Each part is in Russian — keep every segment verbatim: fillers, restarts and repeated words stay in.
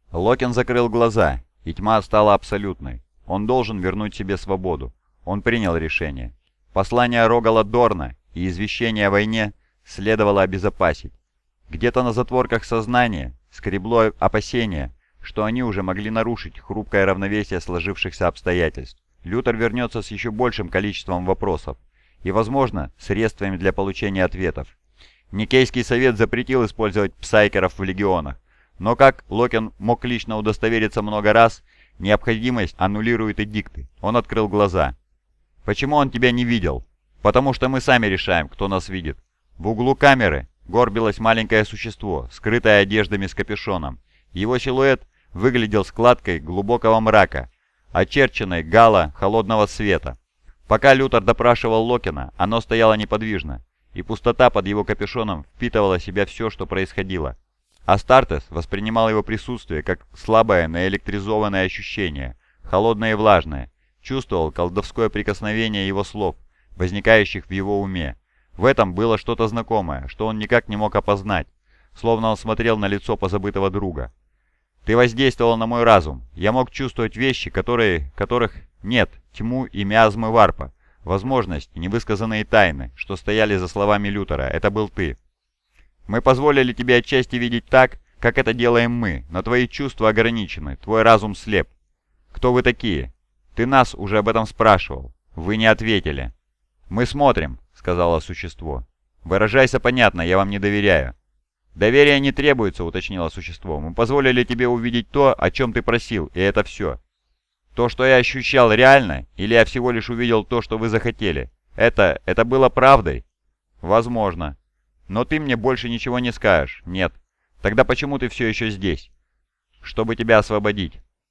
Локин закрыл глаза, и тьма стала абсолютной. Он должен вернуть себе свободу. Он принял решение. Послание Рогала Дорна и извещение о войне следовало обезопасить. Где-то на затворках сознания скребло опасение, что они уже могли нарушить хрупкое равновесие сложившихся обстоятельств. Лютер вернется с еще большим количеством вопросов и, возможно, средствами для получения ответов. Никейский совет запретил использовать псайкеров в легионах, но, как Локин мог лично удостовериться много раз, необходимость аннулирует эдикты. Он открыл глаза. «Почему он тебя не видел?» «Потому что мы сами решаем, кто нас видит». В углу камеры горбилось маленькое существо, скрытое одеждами с капюшоном. Его силуэт выглядел складкой глубокого мрака, очерченной гало холодного света. Пока Лютер допрашивал Локина, оно стояло неподвижно, и пустота под его капюшоном впитывала в себя все, что происходило. Астартес воспринимал его присутствие как слабое наэлектризованное ощущение, холодное и влажное, чувствовал колдовское прикосновение его слов, возникающих в его уме. В этом было что-то знакомое, что он никак не мог опознать, словно он смотрел на лицо позабытого друга. «Ты воздействовал на мой разум. Я мог чувствовать вещи, которые, которых нет, тьму и миазмы варпа, возможности, невысказанные тайны, что стояли за словами Лютера. Это был ты. Мы позволили тебе отчасти видеть так, как это делаем мы, но твои чувства ограничены, твой разум слеп. Кто вы такие? Ты нас уже об этом спрашивал. Вы не ответили». «Мы смотрим», — сказала существо. «Выражайся понятно, я вам не доверяю». «Доверия не требуется», — уточнило существо. «Мы позволили тебе увидеть то, о чем ты просил, и это все». «То, что я ощущал, реально? Или я всего лишь увидел то, что вы захотели? Это... это было правдой?» «Возможно. Но ты мне больше ничего не скажешь. Нет. Тогда почему ты все еще здесь?» «Чтобы тебя освободить».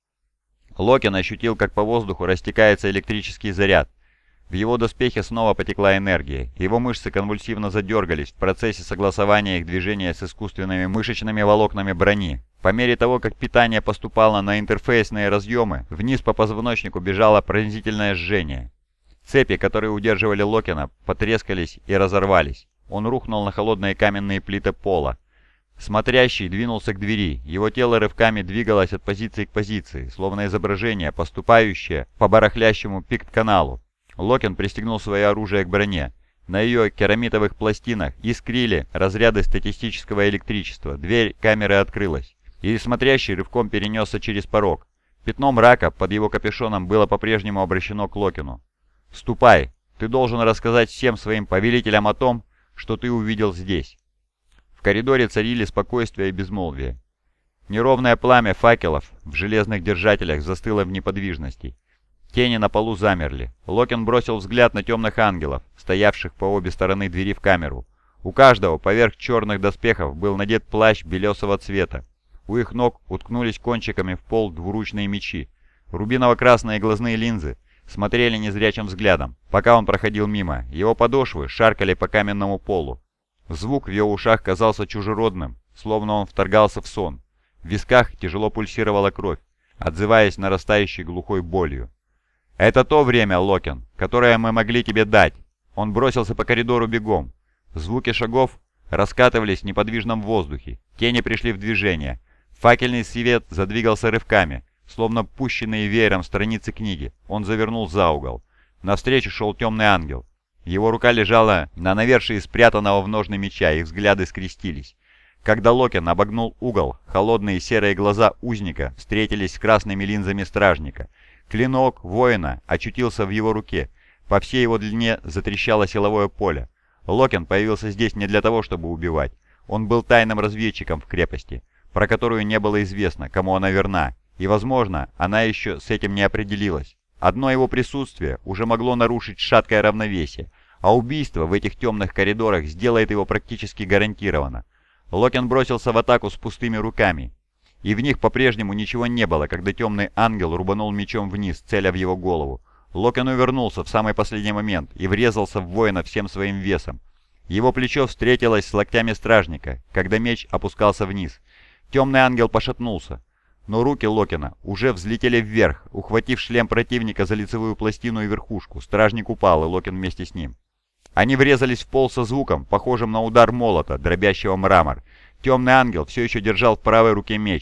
Локин ощутил, как по воздуху растекается электрический заряд. В его доспехе снова потекла энергия. Его мышцы конвульсивно задергались в процессе согласования их движения с искусственными мышечными волокнами брони. По мере того, как питание поступало на интерфейсные разъемы, вниз по позвоночнику бежало пронзительное жжение. Цепи, которые удерживали Локина, потрескались и разорвались. Он рухнул на холодные каменные плиты пола. Смотрящий двинулся к двери. Его тело рывками двигалось от позиции к позиции, словно изображение, поступающее по барахлящему пикт-каналу. Локин пристегнул свое оружие к броне. На ее керамитовых пластинах искрили разряды статистического электричества. Дверь камеры открылась, и смотрящий рывком перенесся через порог. Пятно мрака под его капюшоном было по-прежнему обращено к Локину. «Ступай! Ты должен рассказать всем своим повелителям о том, что ты увидел здесь». В коридоре царили спокойствие и безмолвие. Неровное пламя факелов в железных держателях застыло в неподвижности. Тени на полу замерли. Локин бросил взгляд на темных ангелов, стоявших по обе стороны двери в камеру. У каждого поверх черных доспехов был надет плащ белесого цвета. У их ног уткнулись кончиками в пол двуручные мечи. Рубиново-красные глазные линзы смотрели незрячим взглядом. Пока он проходил мимо, его подошвы шаркали по каменному полу. Звук в его ушах казался чужеродным, словно он вторгался в сон. В висках тяжело пульсировала кровь, отзываясь нарастающей глухой болью. «Это то время, Локин, которое мы могли тебе дать». Он бросился по коридору бегом. Звуки шагов раскатывались в неподвижном воздухе. Тени пришли в движение. Факельный свет задвигался рывками, словно пущенные веером страницы книги. Он завернул за угол. Навстречу шел темный ангел. Его рука лежала на навершии спрятанного в ножны меча, их взгляды скрестились. Когда Локин обогнул угол, холодные серые глаза узника встретились с красными линзами стражника. Клинок воина очутился в его руке. По всей его длине затрещало силовое поле. Локин появился здесь не для того, чтобы убивать. Он был тайным разведчиком в крепости, про которую не было известно, кому она верна, и, возможно, она еще с этим не определилась. Одно его присутствие уже могло нарушить шаткое равновесие, а убийство в этих темных коридорах сделает его практически гарантированно. Локин бросился в атаку с пустыми руками, и в них по-прежнему ничего не было, когда темный ангел рубанул мечом вниз, целя в его голову. Локин увернулся в самый последний момент и врезался в воина всем своим весом. Его плечо встретилось с локтями стражника, когда меч опускался вниз. Темный ангел пошатнулся, но руки Локина уже взлетели вверх, ухватив шлем противника за лицевую пластину и верхушку. Стражник упал, и Локин вместе с ним. Они врезались в пол со звуком, похожим на удар молота, дробящего мрамор. Темный ангел все еще держал в правой руке меч.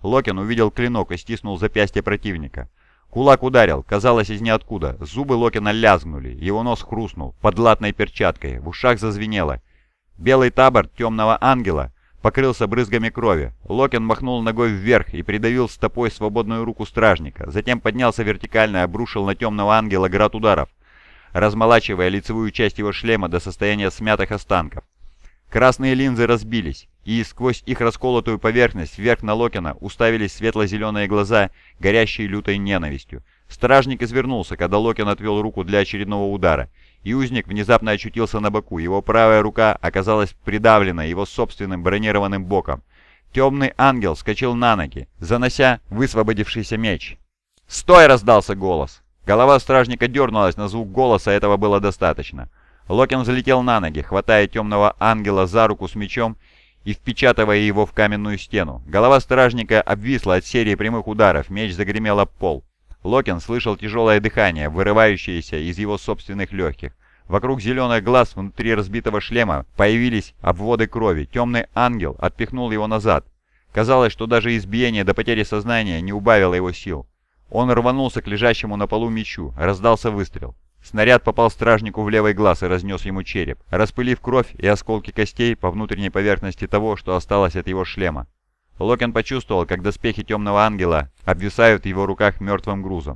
Локин увидел клинок и стиснул запястье противника. Кулак ударил, казалось, из ниоткуда. Зубы Локина лязгнули, его нос хрустнул под латной перчаткой, в ушах зазвенело. Белый табор темного ангела покрылся брызгами крови. Локин махнул ногой вверх и придавил стопой свободную руку стражника. Затем поднялся вертикально и обрушил на темного ангела град ударов, размолачивая лицевую часть его шлема до состояния смятых останков. Красные линзы разбились, и сквозь их расколотую поверхность вверх на Локина уставились светло-зеленые глаза, горящие лютой ненавистью. Стражник извернулся, когда Локин отвел руку для очередного удара, и узник внезапно очутился на боку. Его правая рука оказалась придавлена его собственным бронированным боком. Темный ангел вскочил на ноги, занося высвободившийся меч. «Стой!» — раздался голос. Голова стражника дернулась, на звук голоса этого было достаточно. Локин взлетел на ноги, хватая темного ангела за руку с мечом и впечатывая его в каменную стену. Голова стражника обвисла от серии прямых ударов, меч загремел об пол. Локин слышал тяжелое дыхание, вырывающееся из его собственных легких. Вокруг зеленых глаз внутри разбитого шлема появились обводы крови. Темный ангел отпихнул его назад. Казалось, что даже избиение до потери сознания не убавило его сил. Он рванулся к лежащему на полу мечу. Раздался выстрел. Снаряд попал стражнику в левый глаз и разнес ему череп, распылив кровь и осколки костей по внутренней поверхности того, что осталось от его шлема. Локин почувствовал, как доспехи темного ангела обвисают в его руках мертвым грузом.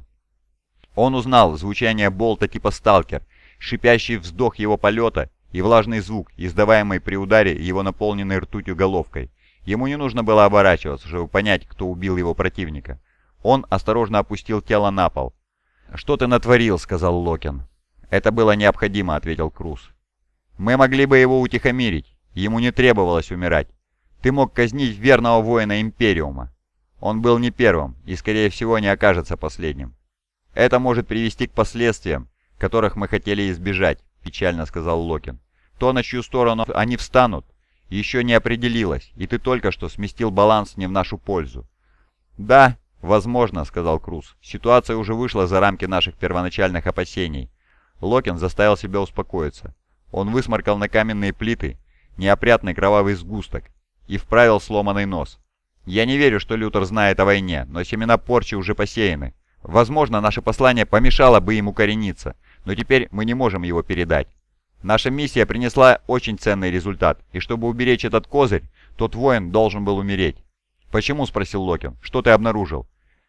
Он узнал звучание болта типа «Сталкер», шипящий вздох его полета и влажный звук, издаваемый при ударе его наполненной ртутью головкой. Ему не нужно было оборачиваться, чтобы понять, кто убил его противника. Он осторожно опустил тело на пол. «Что ты натворил?» — сказал Локин. «Это было необходимо», — ответил Круз. «Мы могли бы его утихомирить. Ему не требовалось умирать. Ты мог казнить верного воина Империума. Он был не первым и, скорее всего, не окажется последним. Это может привести к последствиям, которых мы хотели избежать», — печально сказал Локин. «То, на чью сторону они встанут, еще не определилось, и ты только что сместил баланс не в нашу пользу». «Да, возможно», — сказал Круз. «Ситуация уже вышла за рамки наших первоначальных опасений». Локин заставил себя успокоиться. Он высморкал на каменные плиты неопрятный кровавый сгусток и вправил сломанный нос. «Я не верю, что Лютер знает о войне, но семена порчи уже посеяны. Возможно, наше послание помешало бы им укорениться, но теперь мы не можем его передать. Наша миссия принесла очень ценный результат, и чтобы уберечь этот козырь, тот воин должен был умереть». «Почему?» — спросил Локин. «Что ты обнаружил?»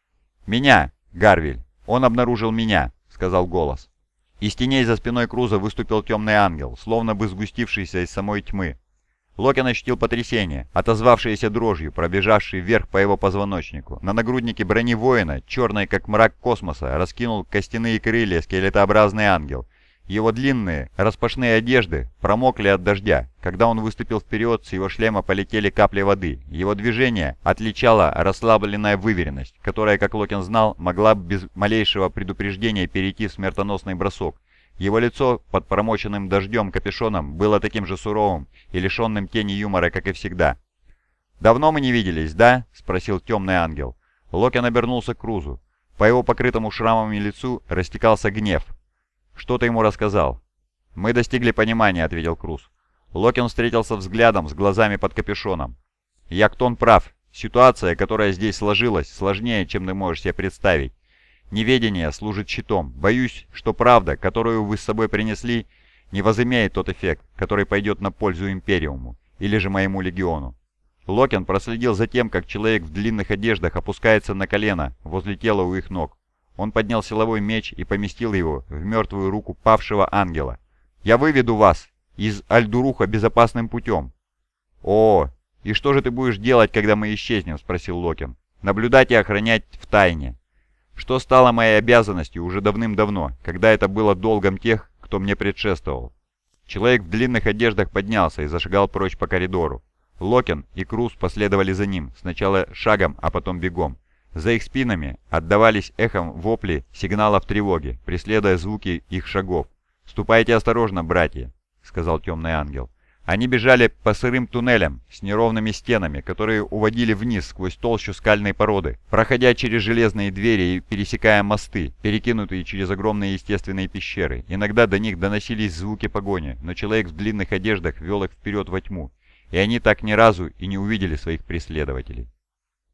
«Меня, Гарвиль. Он обнаружил меня», — сказал голос. Из теней за спиной Круза выступил темный ангел, словно бы сгустившийся из самой тьмы. Локин ощутил потрясение, отозвавшееся дрожью, пробежавшей вверх по его позвоночнику. На нагруднике брони воина, черной как мрак космоса, раскинул костяные крылья скелетообразный ангел. Его длинные, распашные одежды промокли от дождя. Когда он выступил вперед, с его шлема полетели капли воды. Его движение отличала расслабленная выверенность, которая, как Локин знал, могла без малейшего предупреждения перейти в смертоносный бросок. Его лицо под промоченным дождем капюшоном было таким же суровым и лишенным тени юмора, как и всегда. «Давно мы не виделись, да?» — спросил темный ангел. Локин обернулся к Крузу. По его покрытому шрамами лицу растекался гнев. «Что ты ему рассказал?» «Мы достигли понимания», — ответил Круз. Локин встретился взглядом с глазами под капюшоном. «Яктон прав. Ситуация, которая здесь сложилась, сложнее, чем ты можешь себе представить. Неведение служит щитом. Боюсь, что правда, которую вы с собой принесли, не возымеет тот эффект, который пойдет на пользу Империуму, или же моему легиону». Локин проследил за тем, как человек в длинных одеждах опускается на колено возле тела у их ног. Он поднял силовой меч и поместил его в мертвую руку павшего ангела. «Я выведу вас из Альдуруха безопасным путем». «О, и что же ты будешь делать, когда мы исчезнем?» — спросил Локин. «Наблюдать и охранять в тайне. Что стало моей обязанностью уже давным-давно, когда это было долгом тех, кто мне предшествовал». Человек в длинных одеждах поднялся и зашагал прочь по коридору. Локин и Круз последовали за ним, сначала шагом, а потом бегом. За их спинами отдавались эхом вопли сигналов тревоги, преследуя звуки их шагов. «Ступайте осторожно, братья», — сказал темный ангел. Они бежали по сырым туннелям с неровными стенами, которые уводили вниз сквозь толщу скальной породы, проходя через железные двери и пересекая мосты, перекинутые через огромные естественные пещеры. Иногда до них доносились звуки погони, но человек в длинных одеждах вел их вперед во тьму, и они так ни разу и не увидели своих преследователей.